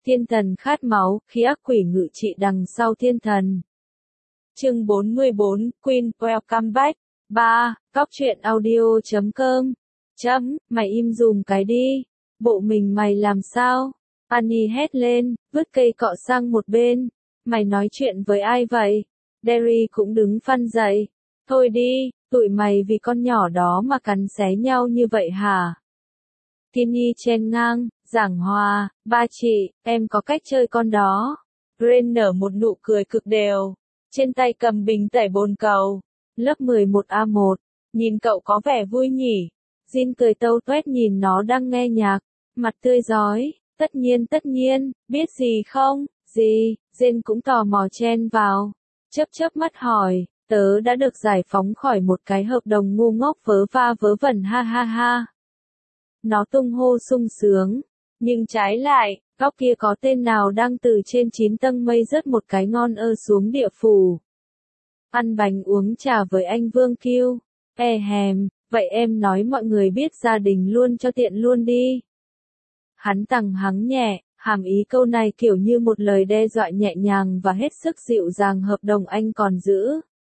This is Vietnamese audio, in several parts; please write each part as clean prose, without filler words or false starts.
Thiên thần khát máu, khi ác quỷ ngự trị đằng sau thiên thần. Chương 44, Queen, Welcome back. 3. Cóc truyện audio.com. Mày im dùm cái đi. Bộ mình mày làm sao? Annie hét lên, vứt cây cọ sang một bên. Mày nói chuyện với ai vậy? Derry cũng đứng phăn dậy. Thôi đi, tụi mày vì con nhỏ đó mà cắn xé nhau như vậy hả? Tinny chen ngang, giảng hòa, ba chị, em có cách chơi con đó. Ren nở một nụ cười cực đều, trên tay cầm bình tẩy bồn cầu. Lớp 11A1, nhìn cậu có vẻ vui nhỉ. Jin cười tâu tuét nhìn nó đang nghe nhạc, mặt tươi rói. Tất nhiên, biết gì không? Gì? Jin cũng tò mò chen vào, chớp mắt hỏi, tớ đã được giải phóng khỏi một cái hợp đồng ngu ngốc vớ va vớ vẩn ha ha ha. Nó tung hô sung sướng, nhưng trái lại, góc kia có tên nào đang từ trên 9 tầng mây rớt một cái ngon xuống địa phủ. Ăn bánh uống trà với anh Vương Kiêu. Vậy em nói mọi người biết gia đình luôn cho tiện luôn đi. Hắn tằng hắng nhẹ, hàm ý câu này kiểu như một lời đe dọa nhẹ nhàng và hết sức dịu dàng. Hợp đồng anh còn giữ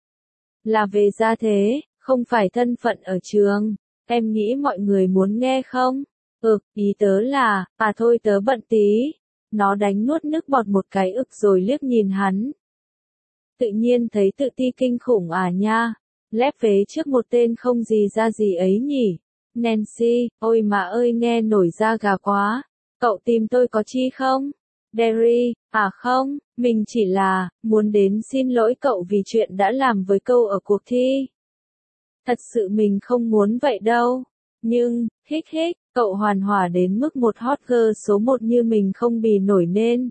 là về gia thế, không phải thân phận ở trường. Em nghĩ mọi người muốn nghe không? Ý tớ là, thôi tớ bận tí. Nó đánh nuốt nước bọt một cái rồi liếc nhìn hắn. Tự nhiên thấy tự ti kinh khủng à nha. Lép vế trước một tên không gì ra gì ấy nhỉ. Nancy, ôi mà ơi nghe nổi da gà quá. Cậu tìm tôi có chi không? Derry, không, mình chỉ là, muốn đến xin lỗi cậu vì chuyện đã làm với câu ở cuộc thi. Thật sự mình không muốn vậy đâu. Nhưng, cậu hoàn hỏa đến mức một hot girl số 1 như mình không bì nổi nên.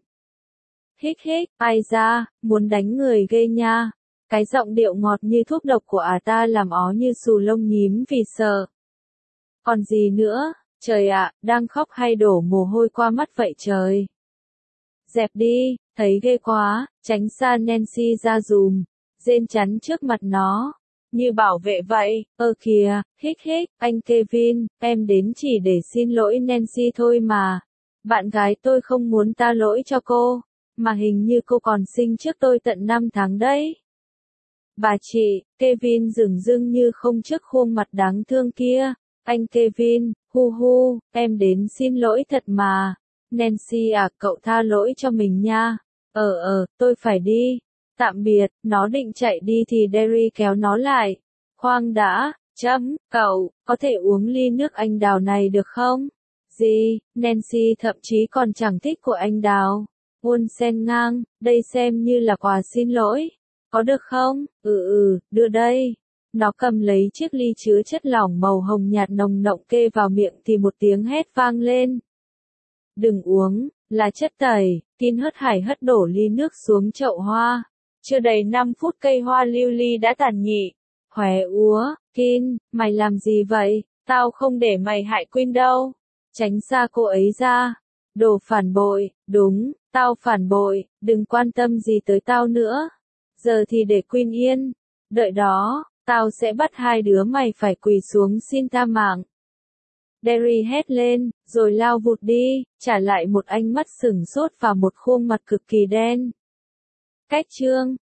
Ai da, muốn đánh người ghê nha. Cái giọng điệu ngọt như thuốc độc của ta làm ó như xù lông nhím vì sợ. Còn gì nữa, trời ạ, đang khóc hay đổ mồ hôi qua mắt vậy trời. Dẹp đi, thấy ghê quá, tránh xa Nancy ra dùm. Jane chắn trước mặt nó, như bảo vệ vậy. Kìa, anh Kevin, em đến chỉ để xin lỗi Nancy thôi mà. Bạn gái tôi không muốn ta lỗi cho cô, mà hình như cô còn sinh trước tôi tận 5 tháng đấy. Bà chị, Kevin dửng dưng như không trước khuôn mặt đáng thương kia. Anh Kevin, em đến xin lỗi thật mà. Nancy cậu tha lỗi cho mình nha. Tôi phải đi. Tạm biệt, nó định chạy đi thì Derry kéo nó lại. Khoan đã, cậu, có thể uống ly nước anh đào này được không? Gì, Nancy thậm chí còn chẳng thích của anh đào. Buôn sen ngang, đây xem như là quà xin lỗi. Có được không? Đưa đây. Nó cầm lấy chiếc ly chứa chất lỏng màu hồng nhạt nồng nộng kê vào miệng thì một tiếng hét vang lên. Đừng uống, là chất tẩy. Kin hớt hải hất đổ ly nước xuống chậu hoa. Chưa đầy 5 phút cây hoa lưu ly đã tàn nhị. Khóe úa, Kin, mày làm gì vậy? Tao không để mày hại Queen đâu. Tránh xa cô ấy ra. Đồ phản bội, đúng, tao phản bội, đừng quan tâm gì tới tao nữa. Giờ thì để Queen yên. Đợi đó, tao sẽ bắt hai đứa mày phải quỳ xuống xin tha mạng. Derry hét lên, rồi lao vụt đi, trả lại một ánh mắt sửng sốt và một khuôn mặt cực kỳ đen. Cách chương